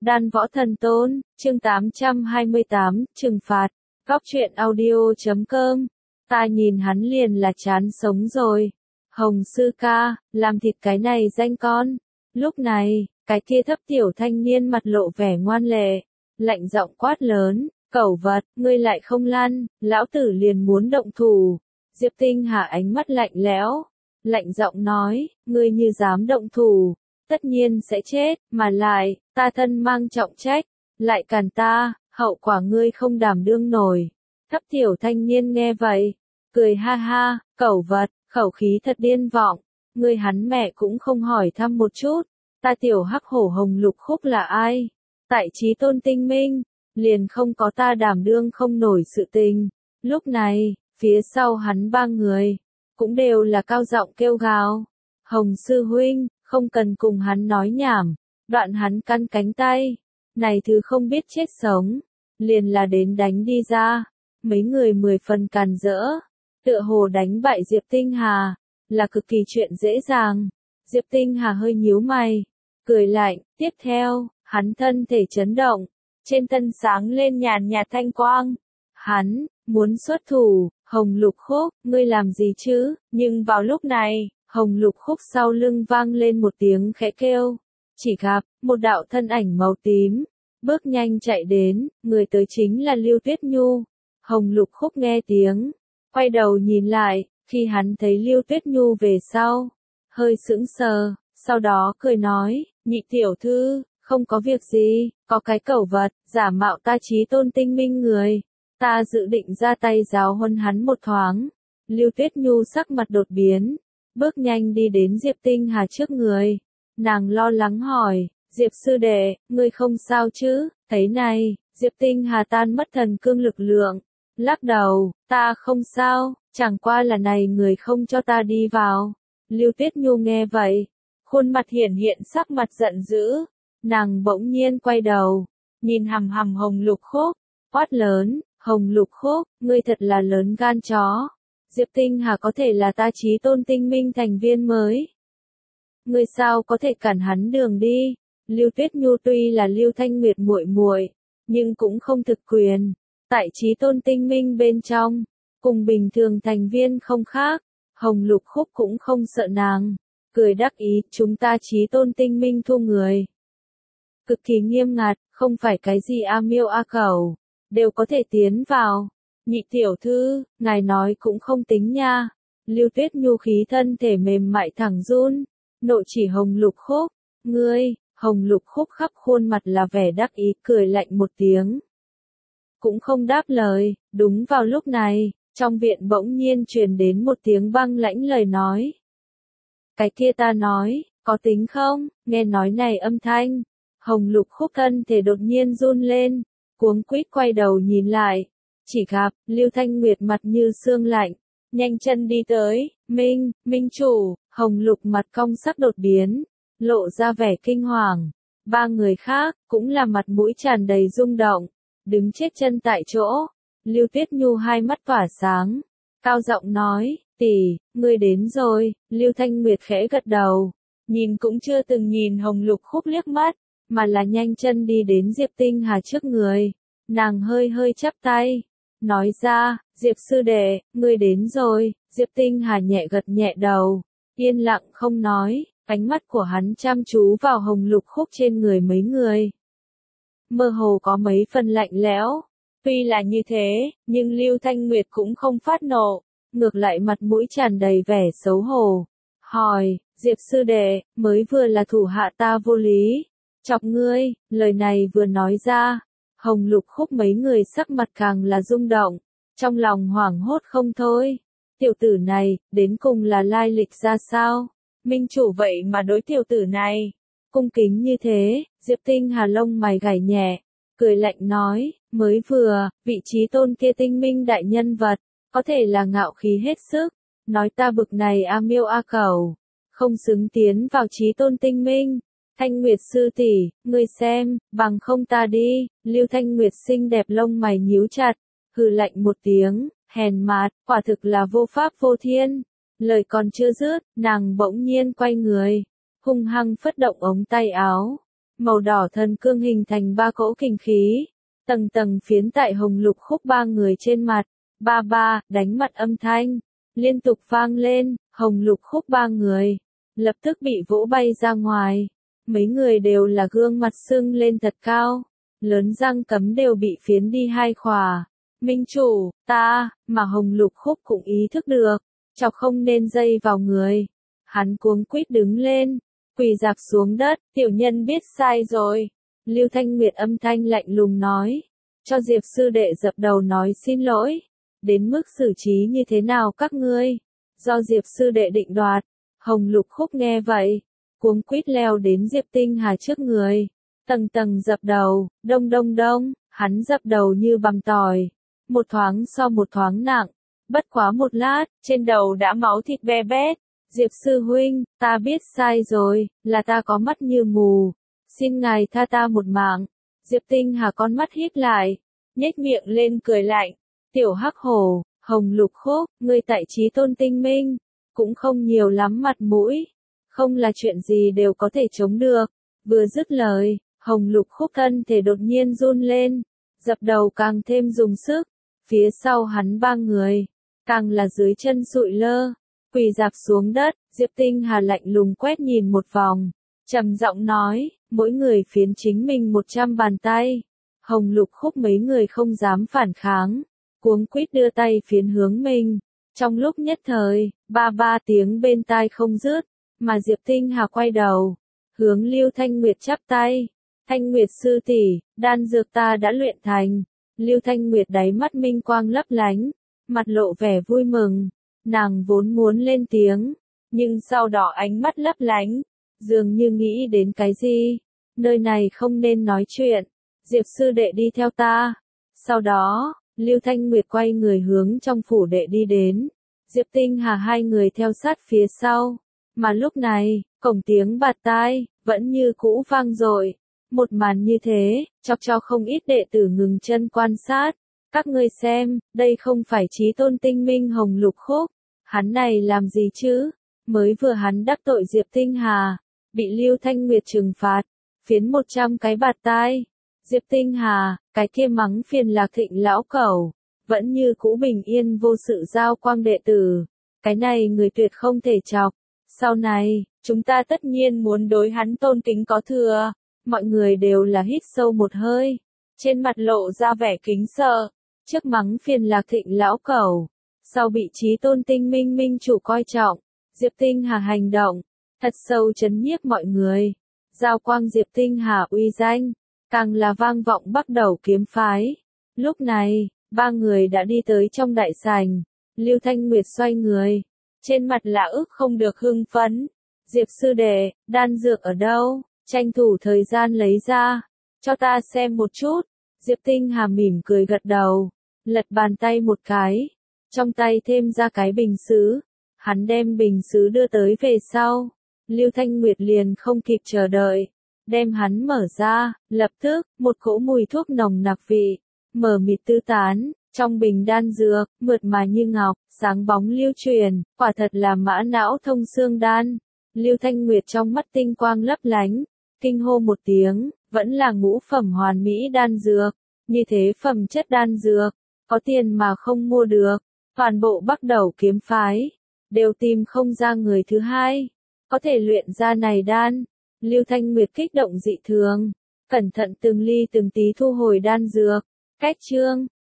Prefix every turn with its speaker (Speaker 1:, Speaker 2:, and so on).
Speaker 1: Đan Võ Thần Tôn, chương 828, trừng phạt. Góc truyện audio.com. Ta nhìn hắn liền là chán sống rồi. Hồng sư ca, làm thịt cái này danh con. Lúc này, cái kia thấp tiểu thanh niên mặt lộ vẻ ngoan lệ, lạnh giọng quát lớn, cẩu vật, ngươi lại không lăn, lão tử liền muốn động thủ. Diệp Tinh Hà ánh mắt lạnh lẽo, lạnh giọng nói, ngươi như dám động thủ, tất nhiên sẽ chết, mà lại, ta thân mang trọng trách, lại cản ta, hậu quả ngươi không đảm đương nổi. Thấp tiểu thanh niên nghe vậy, cười ha ha, cẩu vật, khẩu khí thật điên vọng, ngươi hắn mẹ cũng không hỏi thăm một chút, ta tiểu hắc hổ Hồng Lục Khúc là ai? Tại Chí Tôn Tinh Minh, liền không có ta đảm đương không nổi sự tình. Lúc này, phía sau hắn ba người, cũng đều là cao giọng kêu gào. Hồng sư huynh, không cần cùng hắn nói nhảm, đoạn hắn căn cánh tay. Này thứ không biết chết sống, liền là đến đánh đi ra. Mấy người 10 phần càn rỡ, tựa hồ đánh bại Diệp Tinh Hà, là cực kỳ chuyện dễ dàng. Diệp Tinh Hà hơi nhíu mày, cười lạnh, tiếp theo, hắn thân thể chấn động, trên thân sáng lên nhàn nhạt thanh quang. Hắn, muốn xuất thủ, Hồng Lục Khúc, ngươi làm gì chứ? Nhưng vào lúc này, Hồng Lục Khúc sau lưng vang lên một tiếng khẽ kêu. Chỉ gặp, một đạo thân ảnh màu tím, bước nhanh chạy đến, người tới chính là Lưu Tuyết Nhu. Hồng Lục Khúc nghe tiếng, quay đầu nhìn lại, khi hắn thấy Lưu Tuyết Nhu về sau, hơi sững sờ, sau đó cười nói, nhị tiểu thư, không có việc gì, có cái cẩu vật, giả mạo ta Chí Tôn Tinh Minh người. Ta dự định ra tay giáo huấn hắn một thoáng. Lưu Tuyết Nhu sắc mặt đột biến, bước nhanh đi đến Diệp Tinh Hà trước người. Nàng lo lắng hỏi, Diệp sư đệ, ngươi không sao chứ? Thấy này, Diệp Tinh Hà tan mất thần cương lực lượng, lắc đầu, ta không sao, chẳng qua là này người không cho ta đi vào. Lưu Tuyết Nhu nghe vậy, khuôn mặt hiển hiện sắc mặt giận dữ, nàng bỗng nhiên quay đầu, nhìn hằm hằm Hồng Lục Khúc, quát lớn, Hồng Lục Khúc, ngươi thật là lớn gan chó. Diệp Tinh Hà có thể là ta Chí Tôn Tinh Minh thành viên mới. Ngươi sao có thể cản hắn đường đi? Lưu Tuyết Nhu tuy là Lưu Thanh Nguyệt muội muội, nhưng cũng không thực quyền. Tại Chí Tôn Tinh Minh bên trong, cùng bình thường thành viên không khác, Hồng Lục Khúc cũng không sợ nàng. Cười đắc ý, chúng ta Chí Tôn Tinh Minh thu người. Cực kỳ nghiêm ngặt, không phải cái gì a miêu a cẩu, đều có thể tiến vào. Nhị tiểu thư, ngài nói cũng không tính nha. Lưu Tuyết Nhu khí thân thể mềm mại thẳng run, nội chỉ Hồng Lục Khúc. Ngươi, Hồng Lục Khúc khắp khuôn mặt là vẻ đắc ý, cười lạnh một tiếng. Cũng không đáp lời. Đúng vào lúc này, trong viện bỗng nhiên truyền đến một tiếng băng lãnh lời nói. Cái kia ta nói, có tính không? Nghe nói này âm thanh, Hồng Lục Khúc thân thể đột nhiên run lên, cuống quýt quay đầu nhìn lại, chỉ gặp Lưu Thanh Nguyệt mặt như xương lạnh, nhanh chân đi tới. Minh chủ. Hồng Lục mặt cong sắc đột biến, lộ ra vẻ kinh hoàng. Ba người khác cũng là mặt mũi tràn đầy rung động, đứng chết chân tại chỗ. Lưu Tuyết Nhu hai mắt tỏa sáng, cao giọng nói, tỷ, ngươi đến rồi. Lưu Thanh Nguyệt khẽ gật đầu, nhìn cũng chưa từng nhìn Hồng Lục Khúc liếc mắt, mà là nhanh chân đi đến Diệp Tinh Hà trước người. Nàng hơi hơi chắp tay, nói ra, Diệp sư đệ, ngươi đến rồi. Diệp Tinh Hà nhẹ gật nhẹ đầu, yên lặng không nói, ánh mắt của hắn chăm chú vào Hồng Lục Khúc trên người mấy người. Mơ hồ có mấy phần lạnh lẽo. Tuy là như thế, nhưng Lưu Thanh Nguyệt cũng không phát nộ, ngược lại mặt mũi tràn đầy vẻ xấu hổ. Hỏi, Diệp sư đệ, mới vừa là thủ hạ ta vô lý, chọc ngươi. Lời này vừa nói ra, Hồng Lục Khúc mấy người sắc mặt càng là rung động, trong lòng hoảng hốt không thôi. Tiểu tử này, đến cùng là lai lịch ra sao? Minh chủ vậy mà đối tiểu tử này cung kính như thế. Diệp Tinh Hà lông mày gảy nhẹ, cười lạnh nói, mới vừa, vị trí tôn kia tinh minh đại nhân vật, có thể là ngạo khí hết sức, nói ta bực này a miêu a cẩu, không xứng tiến vào Chí Tôn Tinh Minh. Thanh Nguyệt sư tỷ, ngươi xem, bằng không ta đi. Lưu Thanh Nguyệt xinh đẹp lông mày nhíu chặt, hừ lạnh một tiếng, hèn mạt, quả thực là vô pháp vô thiên. Lời còn chưa dứt, nàng bỗng nhiên quay người, hung hăng phất động ống tay áo, màu đỏ thần cương hình thành ba cỗ kình khí, tầng tầng phiến tại Hồng Lục Khúc ba người trên mặt, ba ba, đánh mặt âm thanh, liên tục vang lên, Hồng Lục Khúc ba người, lập tức bị vỗ bay ra ngoài, mấy người đều là gương mặt sưng lên thật cao, lớn răng cấm đều bị phiến đi hai khỏa, minh chủ, ta, mà Hồng Lục Khúc cũng ý thức được, chọc không nên dây vào người, hắn cuống quýt đứng lên, quỳ dạp xuống đất, tiểu nhân biết sai rồi. Lưu Thanh Nguyệt âm thanh lạnh lùng nói, cho Diệp sư đệ dập đầu nói xin lỗi, đến mức xử trí như thế nào các ngươi, do Diệp sư đệ định đoạt. Hồng Lục Khúc nghe vậy, cuống quýt leo đến Diệp Tinh Hà trước người, tầng tầng dập đầu, đông đông đông, hắn dập đầu như bằm tỏi, một thoáng so một thoáng nặng, bất quá một lát, trên đầu đã máu thịt be bét. Diệp sư huynh, ta biết sai rồi, là ta có mắt như mù, xin ngài tha ta một mạng. Diệp Tinh Hà con mắt híp lại, nhếch miệng lên cười lạnh, tiểu hắc hổ, Hồng Lục Khúc, ngươi tại Chí Tôn Tinh Minh, cũng không nhiều lắm mặt mũi, không là chuyện gì đều có thể chống được. Vừa dứt lời, Hồng Lục Khúc thân thể đột nhiên run lên, dập đầu càng thêm dùng sức, phía sau hắn ba người, càng là dưới chân sụi lơ. Quỳ dạp xuống đất, Diệp Tinh Hà lạnh lùng quét nhìn một vòng, trầm giọng nói, mỗi người phiến chính mình 100 bàn tay. Hồng Lục Khúc mấy người không dám phản kháng, cuống quýt đưa tay phiến hướng mình. Trong lúc nhất thời, ba ba tiếng bên tai không dứt, mà Diệp Tinh Hà quay đầu, hướng Lưu Thanh Nguyệt chắp tay. Thanh Nguyệt sư tỷ, đan dược ta đã luyện thành. Lưu Thanh Nguyệt đáy mắt minh quang lấp lánh, mặt lộ vẻ vui mừng. Nàng vốn muốn lên tiếng, nhưng sau đó ánh mắt lấp lánh, dường như nghĩ đến cái gì. Nơi này không nên nói chuyện, Diệp sư đệ đi theo ta. Sau đó, Lưu Thanh Nguyệt quay người hướng trong phủ đệ đi đến, Diệp Tinh Hà hai người theo sát phía sau. Mà lúc này, cổng tiếng bạt tai, vẫn như cũ vang dội. Một màn như thế, chọc cho không ít đệ tử ngừng chân quan sát. Các ngươi xem, đây không phải Chí Tôn Tinh Minh Hồng Lục Khúc. Hắn này làm gì chứ? Mới vừa hắn đắc tội Diệp Tinh Hà, bị Lưu Thanh Nguyệt trừng phạt, phiến 100 cái bạt tai. Diệp Tinh Hà, cái kia mắng phiền Lạc Thịnh lão cẩu, vẫn như cũ bình yên vô sự giao quang đệ tử. Cái này người tuyệt không thể chọc. Sau này, chúng ta tất nhiên muốn đối hắn tôn kính có thừa. Mọi người đều là hít sâu một hơi, trên mặt lộ ra vẻ kính sợ. Trước mắng phiền Lạc Thịnh lão cẩu, sau bị Chí Tôn Tinh Minh minh chủ coi trọng, Diệp Tinh Hà hành động, thật sâu chấn nhiếp mọi người. Giao quang Diệp Tinh Hà uy danh, càng là vang vọng Bắc Đầu kiếm phái. Lúc này, ba người đã đi tới trong đại sảnh, Lưu Thanh Nguyệt xoay người, trên mặt là ức không được hưng phấn. Diệp sư đệ, đan dược ở đâu? Tranh thủ thời gian lấy ra, cho ta xem một chút. Diệp Tinh Hà mỉm cười gật đầu, lật bàn tay một cái, trong tay thêm ra cái bình sứ. Hắn đem bình sứ đưa tới về sau, Lưu Thanh Nguyệt liền không kịp chờ đợi, đem hắn mở ra, lập tức, một cỗ mùi thuốc nồng nặc vị, mờ mịt tứ tán, trong bình đan dược, mượt mà như ngọc, sáng bóng lưu truyền, quả thật là mã não thông xương đan. Lưu Thanh Nguyệt trong mắt tinh quang lấp lánh, kinh hô một tiếng, vẫn là ngũ phẩm hoàn mỹ đan dược, như thế phẩm chất đan dược, có tiền mà không mua được, toàn bộ Bắc Đầu kiếm phái, đều tìm không ra người thứ hai, có thể luyện ra này đan. Lưu Thanh Nguyệt kích động dị thường, cẩn thận từng ly từng tí thu hồi đan dược, cách chương.